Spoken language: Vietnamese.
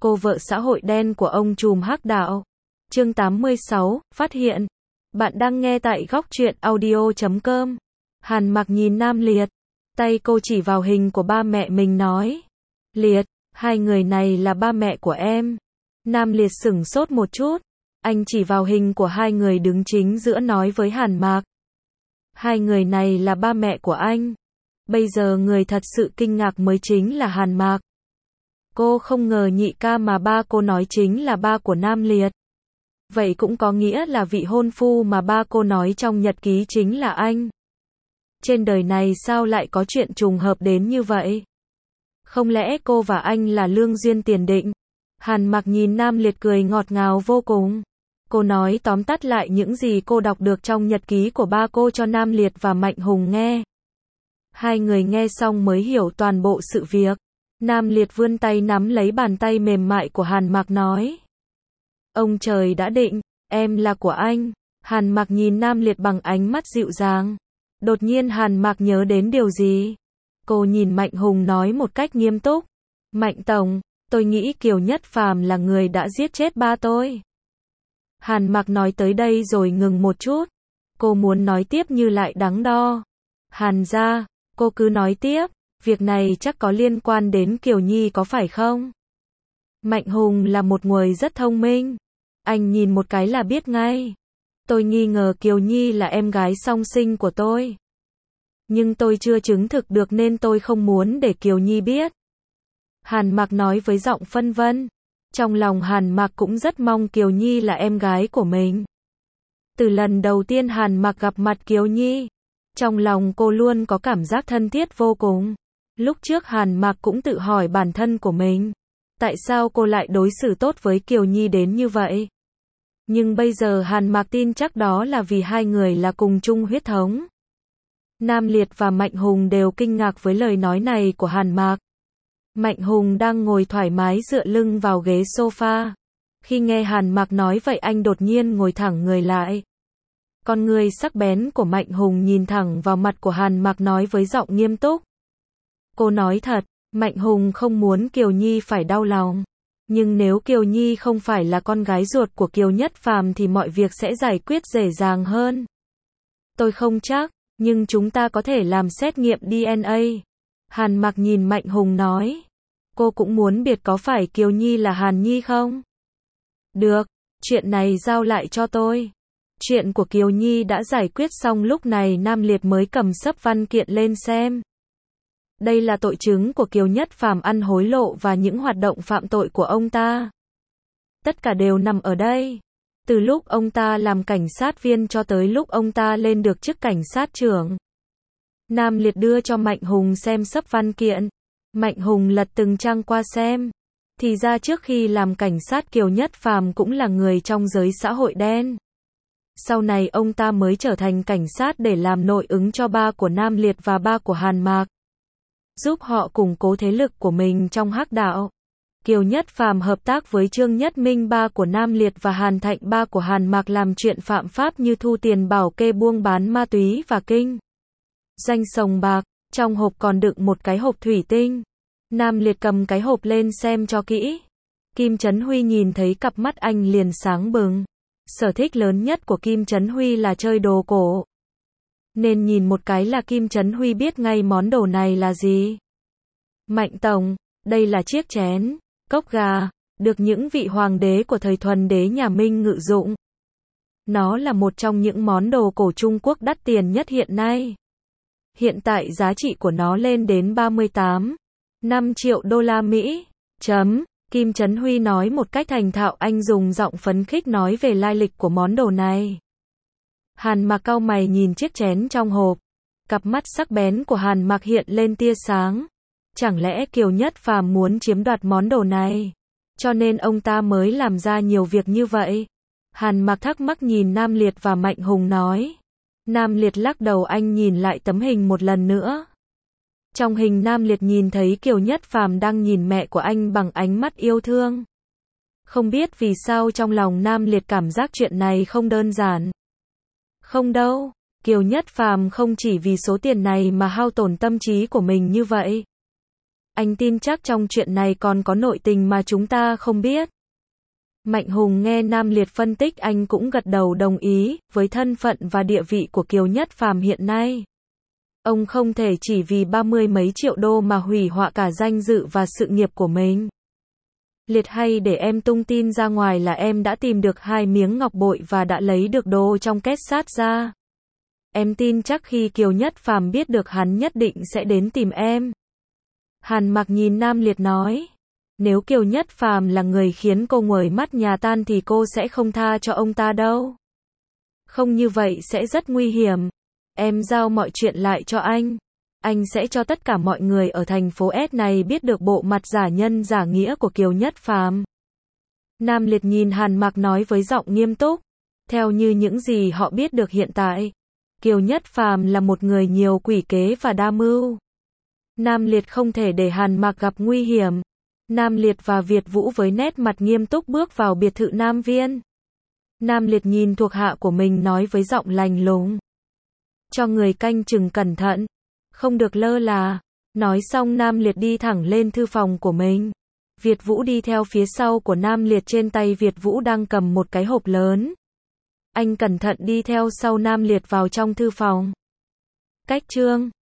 cô vợ xã hội đen của ông trùm hắc đạo. Chương 86, phát hiện. Bạn đang nghe tại góc truyện audio.com. Hàn Mặc nhìn Nam Liệt. Tay cô chỉ vào hình của ba mẹ mình nói. Liệt, hai người này là ba mẹ của em. Nam Liệt sửng sốt một chút. Anh chỉ vào hình của hai người đứng chính giữa nói với Hàn Mặc. Hai người này là ba mẹ của anh. Bây giờ người thật sự kinh ngạc mới chính là Hàn Mặc. Cô không ngờ nhị ca mà ba cô nói chính là ba của Nam Liệt. Vậy cũng có nghĩa là vị hôn phu mà ba cô nói trong nhật ký chính là anh. Trên đời này sao lại có chuyện trùng hợp đến như vậy? Không lẽ cô và anh là lương duyên tiền định? Hàn Mặc nhìn Nam Liệt cười ngọt ngào vô cùng. Cô nói tóm tắt lại những gì cô đọc được trong nhật ký của ba cô cho Nam Liệt và Mạnh Hùng nghe. Hai người nghe xong mới hiểu toàn bộ sự việc. Nam Liệt vươn tay nắm lấy bàn tay mềm mại của Hàn Mặc nói. Ông trời đã định, em là của anh. Hàn Mặc nhìn Nam Liệt bằng ánh mắt dịu dàng. Đột nhiên Hàn Mặc nhớ đến điều gì. Cô nhìn Mạnh Hùng nói một cách nghiêm túc. Mạnh Tổng, tôi nghĩ Kiều Nhất Phàm là người đã giết chết ba tôi. Hàn Mặc nói tới đây rồi ngừng một chút. Cô muốn nói tiếp như lại đắn đo. Hàn gia, cô cứ nói tiếp. Việc này chắc có liên quan đến Kiều Nhi có phải không? Mạnh Hùng là một người rất thông minh. Anh nhìn một cái là biết ngay. Tôi nghi ngờ Kiều Nhi là em gái song sinh của tôi. Nhưng tôi chưa chứng thực được nên tôi không muốn để Kiều Nhi biết. Hàn Mặc nói với giọng phân vân. Trong lòng Hàn Mặc cũng rất mong Kiều Nhi là em gái của mình. Từ lần đầu tiên Hàn Mặc gặp mặt Kiều Nhi, trong lòng cô luôn có cảm giác thân thiết vô cùng. Lúc trước Hàn Mặc cũng tự hỏi bản thân của mình. Tại sao cô lại đối xử tốt với Kiều Nhi đến như vậy? Nhưng bây giờ Hàn Mặc tin chắc đó là vì hai người là cùng chung huyết thống. Nam Liệt và Mạnh Hùng đều kinh ngạc với lời nói này của Hàn Mặc. Mạnh Hùng đang ngồi thoải mái dựa lưng vào ghế sofa. Khi nghe Hàn Mặc nói vậy anh đột nhiên ngồi thẳng người lại. Con người sắc bén của Mạnh Hùng nhìn thẳng vào mặt của Hàn Mặc nói với giọng nghiêm túc. Cô nói thật, Mạnh Hùng không muốn Kiều Nhi phải đau lòng. Nhưng nếu Kiều Nhi không phải là con gái ruột của Kiều Nhất Phàm thì mọi việc sẽ giải quyết dễ dàng hơn. Tôi không chắc, nhưng chúng ta có thể làm xét nghiệm DNA. Hàn Mặc nhìn Mạnh Hùng nói. Cô cũng muốn biết có phải Kiều Nhi là Hàn Nhi không? Được, chuyện này giao lại cho tôi. Chuyện của Kiều Nhi đã giải quyết xong lúc này Nam Liệt mới cầm xấp văn kiện lên xem. Đây là tội chứng của Kiều Nhất Phàm ăn hối lộ và những hoạt động phạm tội của ông ta. Tất cả đều nằm ở đây. Từ lúc ông ta làm cảnh sát viên cho tới lúc ông ta lên được chức cảnh sát trưởng. Nam Liệt đưa cho Mạnh Hùng xem xấp văn kiện. Mạnh Hùng lật từng trang qua xem. Thì ra trước khi làm cảnh sát Kiều Nhất Phàm cũng là người trong giới xã hội đen. Sau này ông ta mới trở thành cảnh sát để làm nội ứng cho ba của Nam Liệt và ba của Hàn Mặc. Giúp họ củng cố thế lực của mình trong hắc đạo. Kiều Nhất Phàm hợp tác với Trương Nhất Minh ba của Nam Liệt và Hàn Thạnh ba của Hàn Mặc làm chuyện phạm pháp như thu tiền bảo kê buôn bán ma túy và kinh doanh sòng bạc. Trong hộp còn đựng một cái hộp thủy tinh. Nam Liệt cầm cái hộp lên xem cho kỹ. Kim Chấn Huy nhìn thấy cặp mắt anh liền sáng bừng. Sở thích lớn nhất của Kim Chấn Huy là chơi đồ cổ. Nên nhìn một cái là Kim Chấn Huy biết ngay món đồ này là gì. Mạnh Tổng, đây là chiếc chén, cốc gà, được những vị hoàng đế của thời Thuần đế nhà Minh ngự dụng. Nó là một trong những món đồ cổ Trung Quốc đắt tiền nhất hiện nay. Hiện tại giá trị của nó lên đến 38,5 triệu đô la Mỹ. Kim Chấn Huy nói một cách thành thạo, anh dùng giọng phấn khích nói về lai lịch của món đồ này. Hàn Mặc cau mày nhìn chiếc chén trong hộp. Cặp mắt sắc bén của Hàn Mặc hiện lên tia sáng. Chẳng lẽ Kiều Nhất Phàm muốn chiếm đoạt món đồ này? Cho nên ông ta mới làm ra nhiều việc như vậy. Hàn Mặc thắc mắc nhìn Nam Liệt và Mạnh Hùng nói. Nam Liệt lắc đầu, anh nhìn lại tấm hình một lần nữa. Trong hình Nam Liệt nhìn thấy Kiều Nhất Phàm đang nhìn mẹ của anh bằng ánh mắt yêu thương. Không biết vì sao trong lòng Nam Liệt cảm giác chuyện này không đơn giản. Không đâu, Kiều Nhất Phàm không chỉ vì số tiền này mà hao tổn tâm trí của mình như vậy. Anh tin chắc trong chuyện này còn có nội tình mà chúng ta không biết. Mạnh Hùng nghe Nam Liệt phân tích anh cũng gật đầu đồng ý, với thân phận và địa vị của Kiều Nhất Phàm hiện nay. Ông không thể chỉ vì 30 mấy triệu đô mà hủy hoại cả danh dự và sự nghiệp của mình. Liệt, hay để em tung tin ra ngoài là em đã tìm được 2 miếng ngọc bội và đã lấy được đồ trong két sắt ra. Em tin chắc khi Kiều Nhất Phàm biết được hắn nhất định sẽ đến tìm em. Hàn Mặc nhìn Nam Liệt nói. Nếu Kiều Nhất Phàm là người khiến cô nguội mắt nhà tan thì cô sẽ không tha cho ông ta đâu. Không như vậy sẽ rất nguy hiểm. Em giao mọi chuyện lại cho anh. Anh sẽ cho tất cả mọi người ở thành phố S này biết được bộ mặt giả nhân giả nghĩa của Kiều Nhất Phàm. Nam Liệt nhìn Hàn Mặc nói với giọng nghiêm túc. Theo như những gì họ biết được hiện tại, Kiều Nhất Phàm là một người nhiều quỷ kế và đa mưu. Nam Liệt không thể để Hàn Mặc gặp nguy hiểm. Nam Liệt và Việt Vũ với nét mặt nghiêm túc bước vào biệt thự Nam Viên. Nam Liệt nhìn thuộc hạ của mình nói với giọng lạnh lùng. Cho người canh chừng cẩn thận, không được lơ là. Nói xong Nam Liệt đi thẳng lên thư phòng của mình. Việt Vũ đi theo phía sau của Nam Liệt, trên tay Việt Vũ đang cầm một cái hộp lớn. Anh cẩn thận đi theo sau Nam Liệt vào trong thư phòng. Cách chương